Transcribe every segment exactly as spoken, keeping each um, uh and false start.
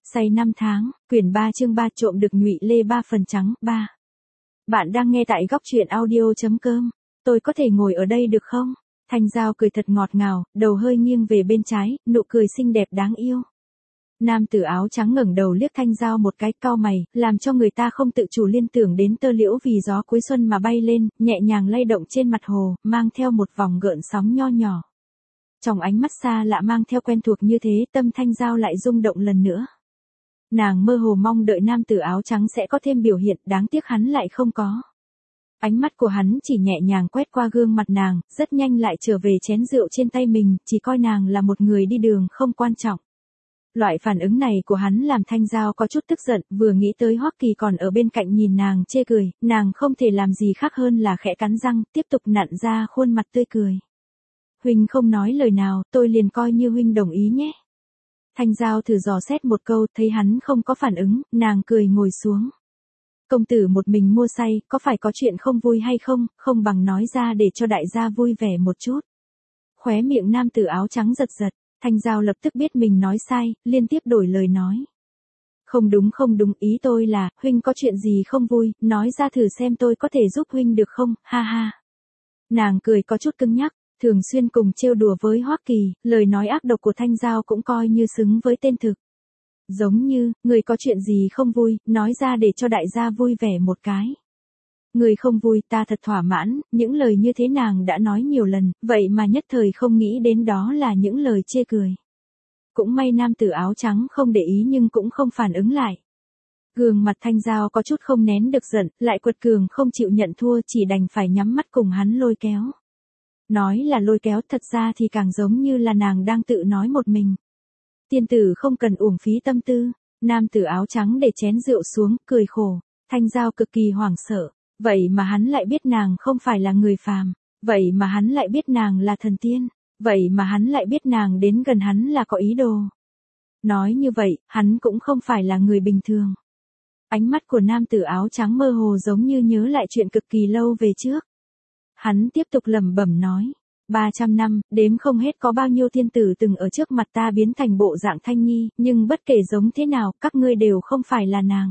Say năm tháng, quyển ba chương ba trộm được nhụy lê ba phần trắng, ba. Bạn đang nghe tại góc truyện audio.com. Tôi có thể ngồi ở đây được không? Thanh Giao cười thật ngọt ngào, đầu hơi nghiêng về bên trái, nụ cười xinh đẹp đáng yêu. Nam tử áo trắng ngẩng đầu liếc Thanh Giao một cái, cau mày, làm cho người ta không tự chủ liên tưởng đến tơ liễu vì gió cuối xuân mà bay lên, nhẹ nhàng lay động trên mặt hồ, mang theo một vòng gợn sóng nho nhỏ. Trong ánh mắt xa lạ mang theo quen thuộc như thế, tâm Thanh Giao lại rung động lần nữa. Nàng mơ hồ mong đợi nam tử áo trắng sẽ có thêm biểu hiện, đáng tiếc hắn lại không có. Ánh mắt của hắn chỉ nhẹ nhàng quét qua gương mặt nàng, rất nhanh lại trở về chén rượu trên tay mình, chỉ coi nàng là một người đi đường không quan trọng. Loại phản ứng này của hắn làm Thanh Giao có chút tức giận, vừa nghĩ tới Hoắc Kỳ còn ở bên cạnh nhìn nàng chê cười, nàng không thể làm gì khác hơn là khẽ cắn răng, tiếp tục nặn ra khuôn mặt tươi cười. Huynh không nói lời nào, tôi liền coi như huynh đồng ý nhé. Thanh Giao thử dò xét một câu, thấy hắn không có phản ứng, nàng cười ngồi xuống. Công tử một mình mua say, có phải có chuyện không vui hay không, không bằng nói ra để cho đại gia vui vẻ một chút. Khóe miệng nam tử áo trắng giật giật, Thanh Giao lập tức biết mình nói sai, liên tiếp đổi lời nói. Không đúng không đúng, ý tôi là, huynh có chuyện gì không vui, nói ra thử xem tôi có thể giúp huynh được không, ha ha. Nàng cười có chút cứng nhắc. Thường xuyên cùng trêu đùa với Hoắc Kỳ, lời nói ác độc của Thanh Giao cũng coi như xứng với tên thực. Giống như, người có chuyện gì không vui, nói ra để cho đại gia vui vẻ một cái. Người không vui, ta thật thỏa mãn, những lời như thế nàng đã nói nhiều lần, vậy mà nhất thời không nghĩ đến đó là những lời chê cười. Cũng may nam tử áo trắng không để ý nhưng cũng không phản ứng lại. Gương mặt Thanh Giao có chút không nén được giận, lại quật cường không chịu nhận thua, chỉ đành phải nhắm mắt cùng hắn lôi kéo. Nói là lôi kéo, thật ra thì càng giống như là nàng đang tự nói một mình. Tiên tử không cần uổng phí tâm tư. Nam tử áo trắng để chén rượu xuống, cười khổ. Thanh Giao cực kỳ hoảng sợ. Vậy mà hắn lại biết nàng không phải là người phàm. Vậy mà hắn lại biết nàng là thần tiên. Vậy mà hắn lại biết nàng đến gần hắn là có ý đồ. Nói như vậy, hắn cũng không phải là người bình thường. Ánh mắt của nam tử áo trắng mơ hồ giống như nhớ lại chuyện cực kỳ lâu về trước. Hắn tiếp tục lẩm bẩm nói, ba trăm năm, đếm không hết có bao nhiêu thiên tử từng ở trước mặt ta biến thành bộ dạng Thanh Nhi, nhưng bất kể giống thế nào, các ngươi đều không phải là nàng.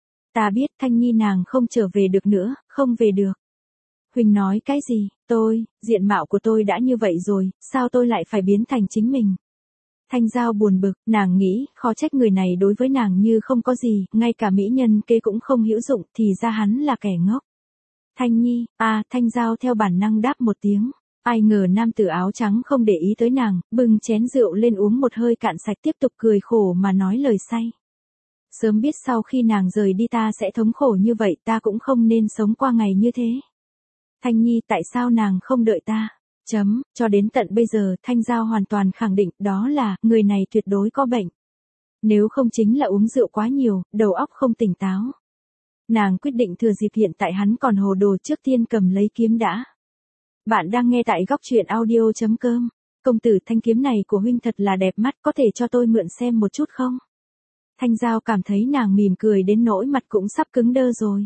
Ta biết Thanh Nhi nàng không trở về được nữa, không về được. Huynh nói cái gì, tôi, diện mạo của tôi đã như vậy rồi, sao tôi lại phải biến thành chính mình? Thanh Giao buồn bực, nàng nghĩ, khó trách người này đối với nàng như không có gì, ngay cả mỹ nhân kế cũng không hữu dụng, thì ra hắn là kẻ ngốc. Thanh Nhi, à, Thanh Giao theo bản năng đáp một tiếng. Ai ngờ nam tử áo trắng không để ý tới nàng, bưng chén rượu lên uống một hơi cạn sạch, tiếp tục cười khổ mà nói lời say. Sớm biết sau khi nàng rời đi ta sẽ thống khổ như vậy, ta cũng không nên sống qua ngày như thế. Thanh Nhi, tại sao nàng không đợi ta? Chấm, cho đến tận bây giờ, Thanh Giao hoàn toàn khẳng định, đó là, người này tuyệt đối có bệnh. Nếu không chính là uống rượu quá nhiều, đầu óc không tỉnh táo. Nàng quyết định thừa dịp hiện tại hắn còn hồ đồ trước tiên cầm lấy kiếm đã. Bạn đang nghe tại góc truyện audio.com. Công tử, thanh kiếm này của huynh thật là đẹp mắt, có thể cho tôi mượn xem một chút không? Thanh Giao cảm thấy nàng mỉm cười đến nỗi mặt cũng sắp cứng đơ rồi.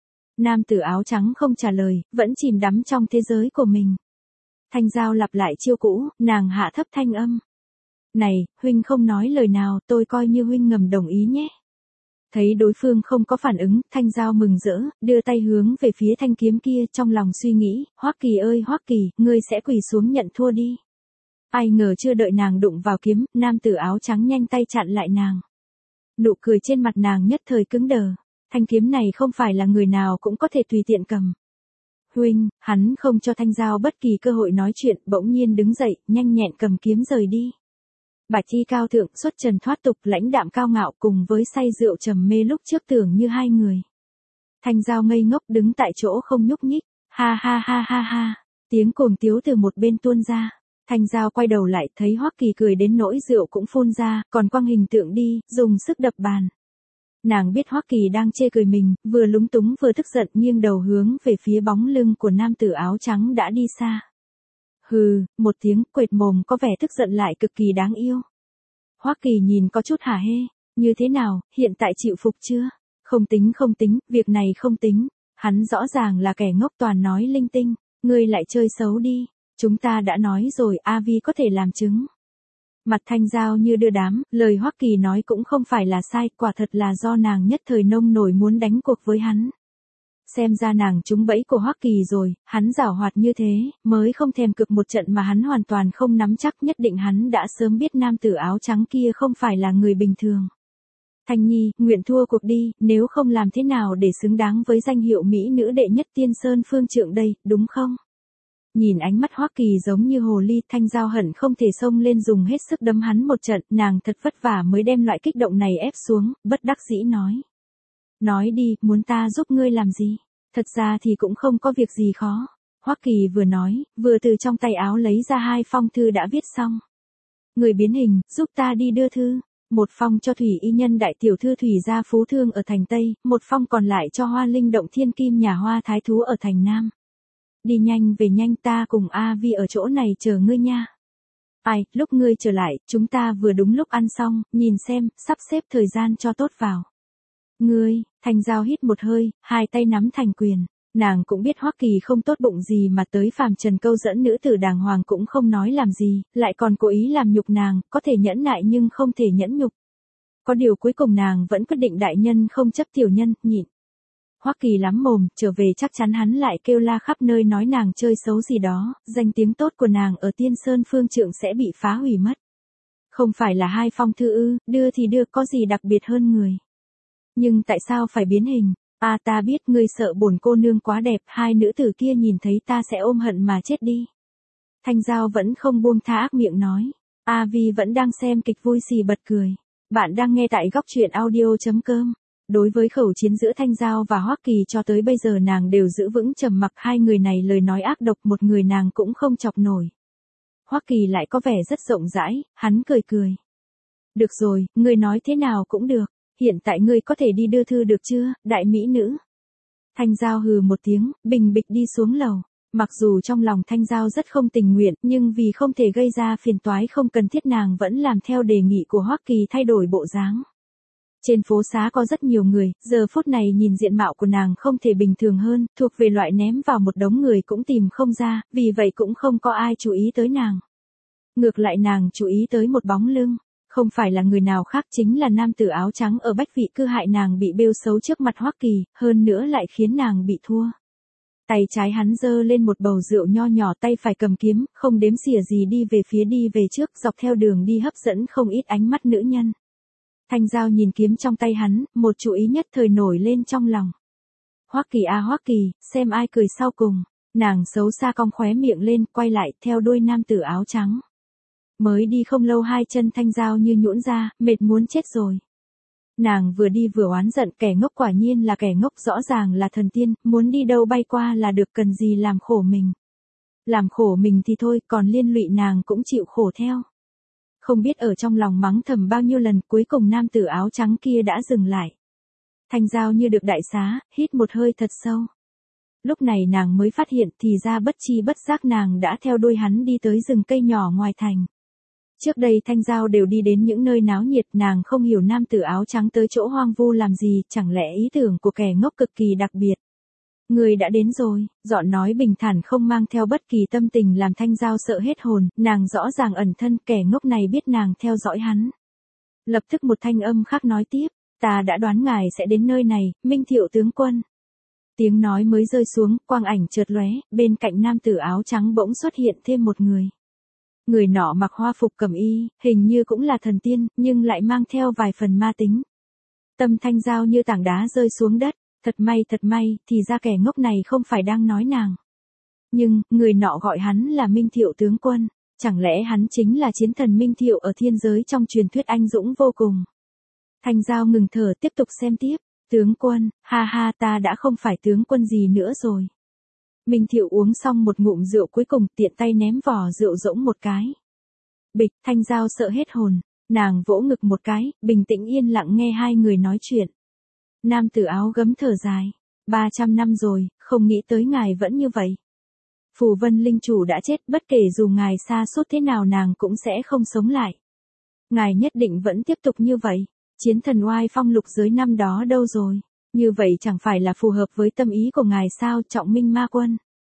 Nam tử áo trắng không trả lời, vẫn chìm đắm trong thế giới của mình. Thanh Giao lặp lại chiêu cũ, nàng hạ thấp thanh âm. Này, huynh không nói lời nào, tôi coi như huynh ngầm đồng ý nhé. Thấy đối phương không có phản ứng, Thanh Giao mừng rỡ, đưa tay hướng về phía thanh kiếm kia, trong lòng suy nghĩ, Hoắc Kỳ ơi Hoắc Kỳ, ngươi sẽ quỳ xuống nhận thua đi. Ai ngờ chưa đợi nàng đụng vào kiếm, nam tử áo trắng nhanh tay chặn lại nàng. Nụ cười trên mặt nàng nhất thời cứng đờ, thanh kiếm này không phải là người nào cũng có thể tùy tiện cầm. Huynh, hắn không cho Thanh Giao bất kỳ cơ hội nói chuyện, bỗng nhiên đứng dậy, nhanh nhẹn cầm kiếm rời đi. Bạch y cao thượng, xuất trần thoát tục, lãnh đạm cao ngạo, cùng với say rượu trầm mê lúc trước tưởng như hai người. Thanh Giao ngây ngốc đứng tại chỗ không nhúc nhích, ha ha ha ha ha, tiếng cuồng tiếu từ một bên tuôn ra. Thanh Giao quay đầu lại, thấy Hoắc Kỳ cười đến nỗi rượu cũng phun ra, còn quăng hình tượng đi, dùng sức đập bàn. Nàng biết Hoắc Kỳ đang chê cười mình, vừa lúng túng vừa tức giận, nghiêng đầu hướng về phía bóng lưng của nam tử áo trắng đã đi xa. Hừ, một tiếng, quệt mồm có vẻ tức giận lại cực kỳ đáng yêu. Hoắc Kỳ nhìn có chút hả hê, như thế nào, hiện tại chịu phục chưa? Không tính không tính, việc này không tính, hắn rõ ràng là kẻ ngốc toàn nói linh tinh, ngươi lại chơi xấu đi, chúng ta đã nói rồi, A Vi có thể làm chứng. Mặt Thanh Giao như đưa đám, lời Hoắc Kỳ nói cũng không phải là sai, quả thật là do nàng nhất thời nông nổi muốn đánh cuộc với hắn. Xem ra nàng trúng bẫy của Hoắc Kỳ rồi, hắn giảo hoạt như thế, mới không thèm cược một trận mà hắn hoàn toàn không nắm chắc, nhất định hắn đã sớm biết nam tử áo trắng kia không phải là người bình thường. Thanh Nhi, nguyện thua cuộc đi, nếu không làm thế nào để xứng đáng với danh hiệu mỹ nữ đệ nhất Tiên Sơn Phương Trượng đây, đúng không? Nhìn ánh mắt Hoắc Kỳ giống như hồ ly, Thanh Giao hận không thể xông lên dùng hết sức đấm hắn một trận, nàng thật vất vả mới đem loại kích động này ép xuống, bất đắc dĩ nói. Nói đi, muốn ta giúp ngươi làm gì? Thật ra thì cũng không có việc gì khó. Hoắc Kỳ vừa nói, vừa từ trong tay áo lấy ra hai phong thư đã viết xong. Người biến hình, giúp ta đi đưa thư. Một phong cho Thủy Y Nhân đại tiểu thư Thủy gia phú thương ở thành Tây, một phong còn lại cho Hoa Linh động thiên kim nhà Hoa thái thú ở thành Nam. Đi nhanh về nhanh, ta cùng A Vi ở chỗ này chờ ngươi nha. Ai, lúc ngươi trở lại, chúng ta vừa đúng lúc ăn xong, nhìn xem, sắp xếp thời gian cho tốt vào. Ngươi, Thanh Giao hít một hơi, hai tay nắm thành quyền. Nàng cũng biết Hoắc Kỳ không tốt bụng gì mà tới phàm trần câu dẫn nữ tử đàng hoàng cũng không nói làm gì, lại còn cố ý làm nhục nàng, có thể nhẫn nại nhưng không thể nhẫn nhục. Có điều cuối cùng nàng vẫn quyết định đại nhân không chấp tiểu nhân, nhịn. Hoắc Kỳ lắm mồm, trở về chắc chắn hắn lại kêu la khắp nơi nói nàng chơi xấu gì đó, danh tiếng tốt của nàng ở Tiên Sơn Phương Trượng sẽ bị phá hủy mất. Không phải là hai phong thư ư, đưa thì đưa, có gì đặc biệt hơn người. Nhưng tại sao phải biến hình? À, ta biết ngươi sợ bổn cô nương quá đẹp, hai nữ tử kia nhìn thấy ta sẽ ôm hận mà chết đi. Thanh Giao vẫn không buông tha ác miệng nói. A Vi vẫn đang xem kịch vui xì bật cười. Bạn đang nghe tại góc truyện audio chấm com. Đối với khẩu chiến giữa Thanh Giao và Hoắc Kỳ cho tới bây giờ nàng đều giữ vững trầm mặc, hai người này lời nói ác độc, một người nàng cũng không chọc nổi. Hoắc Kỳ lại có vẻ rất rộng rãi, hắn cười cười. Được rồi, ngươi nói thế nào cũng được. Hiện tại ngươi có thể đi đưa thư được chưa, đại mỹ nữ? Thanh Giao hừ một tiếng, bình bịch đi xuống lầu. Mặc dù trong lòng Thanh Giao rất không tình nguyện, nhưng vì không thể gây ra phiền toái không cần thiết nàng vẫn làm theo đề nghị của Hoắc Kỳ thay đổi bộ dáng. Trên phố xá có rất nhiều người, giờ phút này nhìn diện mạo của nàng không thể bình thường hơn, thuộc về loại ném vào một đống người cũng tìm không ra, vì vậy cũng không có ai chú ý tới nàng. Ngược lại nàng chú ý tới một bóng lưng. Không phải là người nào khác, chính là nam tử áo trắng ở Bách Vị Cư hại nàng bị bêu xấu trước mặt Hoắc Kỳ, hơn nữa lại khiến nàng bị thua. Tay trái hắn giơ lên một bầu rượu nho nhỏ, tay phải cầm kiếm, không đếm xỉa gì đi về phía đi về trước, dọc theo đường đi hấp dẫn không ít ánh mắt nữ nhân. Thanh Giao nhìn kiếm trong tay hắn, một chú ý nhất thời nổi lên trong lòng. Hoắc Kỳ a Hoắc Kỳ, xem ai cười sau cùng. Nàng xấu xa cong khóe miệng lên, quay lại, theo đuôi nam tử áo trắng. Mới đi không lâu hai chân Thanh Giao như nhũn ra, mệt muốn chết rồi. Nàng vừa đi vừa oán giận, kẻ ngốc quả nhiên là kẻ ngốc, rõ ràng là thần tiên, muốn đi đâu bay qua là được, cần gì làm khổ mình. Làm khổ mình thì thôi, còn liên lụy nàng cũng chịu khổ theo. Không biết ở trong lòng mắng thầm bao nhiêu lần, cuối cùng nam tử áo trắng kia đã dừng lại. Thanh Giao như được đại xá, hít một hơi thật sâu. Lúc này nàng mới phát hiện thì ra bất chi bất giác nàng đã theo đuôi hắn đi tới rừng cây nhỏ ngoài thành. Trước đây Thanh Giao đều đi đến những nơi náo nhiệt, nàng không hiểu nam tử áo trắng tới chỗ hoang vu làm gì, chẳng lẽ ý tưởng của kẻ ngốc cực kỳ đặc biệt. Người đã đến rồi, giọng nói bình thản không mang theo bất kỳ tâm tình làm Thanh Giao sợ hết hồn, nàng rõ ràng ẩn thân, kẻ ngốc này biết nàng theo dõi hắn. Lập tức một thanh âm khác nói tiếp, ta đã đoán ngài sẽ đến nơi này, Minh Thiệu tướng quân. Tiếng nói mới rơi xuống, quang ảnh chợt lóe, bên cạnh nam tử áo trắng bỗng xuất hiện thêm một người. Người nọ mặc hoa phục cẩm y, hình như cũng là thần tiên, nhưng lại mang theo vài phần ma tính. Tâm Thanh Giao như tảng đá rơi xuống đất, thật may thật may, thì ra kẻ ngốc này không phải đang nói nàng. Nhưng, người nọ gọi hắn là Minh Thiệu tướng quân, chẳng lẽ hắn chính là chiến thần Minh Thiệu ở thiên giới trong truyền thuyết anh dũng vô cùng. Thanh Giao ngừng thở tiếp tục xem tiếp, tướng quân, ha ha ta đã không phải tướng quân gì nữa rồi. Minh Thiệu uống xong một ngụm rượu cuối cùng tiện tay ném vỏ rượu rỗng một cái. Bịch, Thanh Giao sợ hết hồn, nàng vỗ ngực một cái, bình tĩnh yên lặng nghe hai người nói chuyện. Nam tử áo gấm thở dài, ba trăm năm rồi, không nghĩ tới ngài vẫn như vậy. Phù Vân Linh chủ đã chết, bất kể dù ngài sa sút thế nào nàng cũng sẽ không sống lại. Ngài nhất định vẫn tiếp tục như vậy, chiến thần oai phong lục giới năm đó đâu rồi? Như vậy chẳng phải là phù hợp với tâm ý của ngài sao, Trọng Minh ma quân?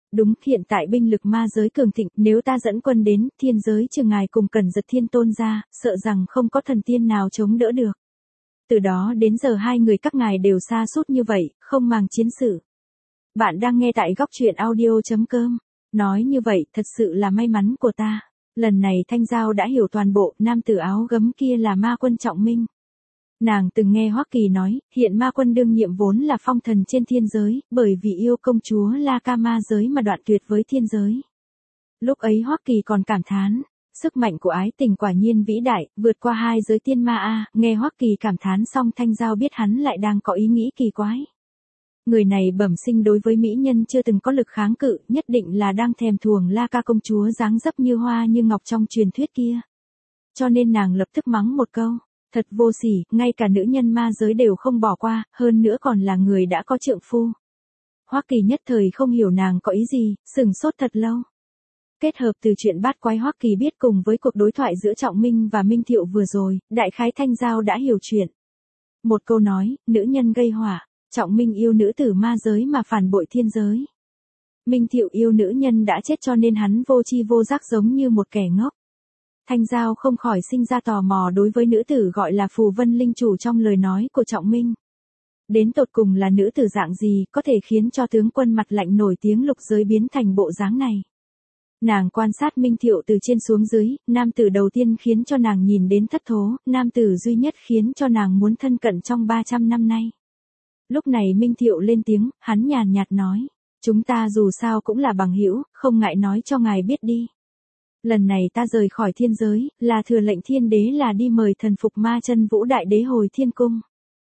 đúng, hiện tại binh lực ma giới cường thịnh, nếu ta dẫn quân đến, thiên giới trừ ngài cùng Cẩn Giật Thiên Tôn ra, sợ rằng không có thần tiên nào chống đỡ được. Từ đó đến giờ hai người các ngài đều sa sút như vậy, không màng chiến sự. Bạn đang nghe tại góc truyện audio.com. Nói như vậy, thật sự là may mắn của ta. Lần này Thanh Giao đã hiểu toàn bộ, nam tử áo gấm kia là ma quân Trọng Minh. Nàng từng nghe Hoắc Kỳ nói, hiện ma quân đương nhiệm vốn là phong thần trên thiên giới, bởi vì yêu công chúa La Ca ma giới mà đoạn tuyệt với thiên giới. Lúc ấy Hoắc Kỳ còn cảm thán, sức mạnh của ái tình quả nhiên vĩ đại, vượt qua hai giới tiên ma a. Nghe Hoắc Kỳ cảm thán xong Thanh Giao biết hắn lại đang có ý nghĩ kỳ quái. Người này bẩm sinh đối với mỹ nhân chưa từng có lực kháng cự, nhất định là đang thèm thuồng La Ca công chúa dáng dấp như hoa như ngọc trong truyền thuyết kia. Cho nên nàng lập tức mắng một câu, thật vô sỉ, ngay cả nữ nhân ma giới đều không bỏ qua, hơn nữa còn là người đã có trượng phu. Hoắc Kỳ nhất thời không hiểu nàng có ý gì, sừng sốt thật lâu. Kết hợp từ chuyện bát quái Hoắc Kỳ biết cùng với cuộc đối thoại giữa Trọng Minh và Minh Thiệu vừa rồi, đại khái Thanh Giao đã hiểu chuyện. Một câu nói, nữ nhân gây họa, Trọng Minh yêu nữ tử ma giới mà phản bội thiên giới. Minh Thiệu yêu nữ nhân đã chết cho nên hắn vô tri vô giác giống như một kẻ ngốc. Thanh Giao không khỏi sinh ra tò mò đối với nữ tử gọi là Phù Vân Linh chủ trong lời nói của Trọng Minh. Đến tột cùng là nữ tử dạng gì có thể khiến cho tướng quân mặt lạnh nổi tiếng lục giới biến thành bộ dáng này. Nàng quan sát Minh Thiệu từ trên xuống dưới, nam tử đầu tiên khiến cho nàng nhìn đến thất thố, nam tử duy nhất khiến cho nàng muốn thân cận trong ba trăm năm nay. Lúc này Minh Thiệu lên tiếng, hắn nhàn nhạt nói, chúng ta dù sao cũng là bằng hữu, không ngại nói cho ngài biết đi. Lần này ta rời khỏi thiên giới, là thừa lệnh thiên đế là đi mời thần phục ma chân vũ đại đế hồi thiên cung.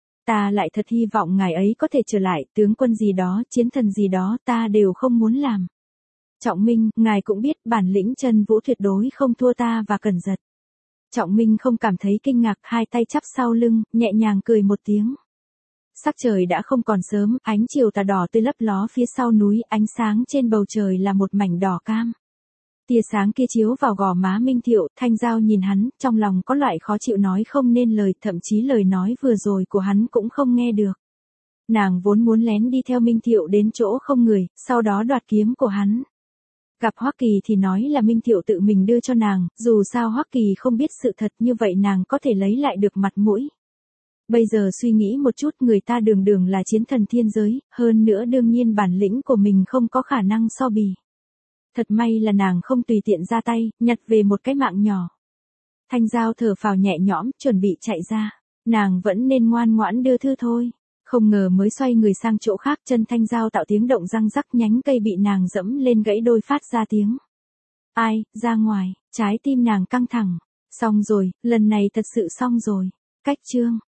Ta lại thật hy vọng ngài ấy có thể trở lại, tướng quân gì đó, chiến thần gì đó ta đều không muốn làm. Trọng Minh, ngài cũng biết bản lĩnh chân vũ tuyệt đối không thua ta và Cẩn Giật. Trọng Minh không cảm thấy kinh ngạc, hai tay chắp sau lưng, nhẹ nhàng cười một tiếng. Sắc trời đã không còn sớm, ánh chiều tà đỏ tươi lấp ló phía sau núi, ánh sáng trên bầu trời là một mảnh đỏ cam. Tia sáng kia chiếu vào gò má Minh Thiệu, Thanh Giao nhìn hắn, trong lòng có loại khó chịu nói không nên lời, thậm chí lời nói vừa rồi của hắn cũng không nghe được. Nàng vốn muốn lén đi theo Minh Thiệu đến chỗ không người, sau đó đoạt kiếm của hắn. Gặp Hoắc Kỳ thì nói là Minh Thiệu tự mình đưa cho nàng, dù sao Hoắc Kỳ không biết sự thật như vậy nàng có thể lấy lại được mặt mũi. Bây giờ suy nghĩ một chút, người ta đường đường là chiến thần thiên giới, hơn nữa đương nhiên bản lĩnh của mình không có khả năng so bì. Thật may là nàng không tùy tiện ra tay, nhặt về một cái mạng nhỏ. Thanh Giao thở phào nhẹ nhõm, chuẩn bị chạy ra. Nàng vẫn nên ngoan ngoãn đưa thư thôi. Không ngờ mới xoay người sang chỗ khác, chân Thanh Giao tạo tiếng động răng rắc, nhánh cây bị nàng dẫm lên gãy đôi phát ra tiếng. Ai, ra ngoài, trái tim nàng căng thẳng. Xong rồi, lần này thật sự xong rồi. Cách chương.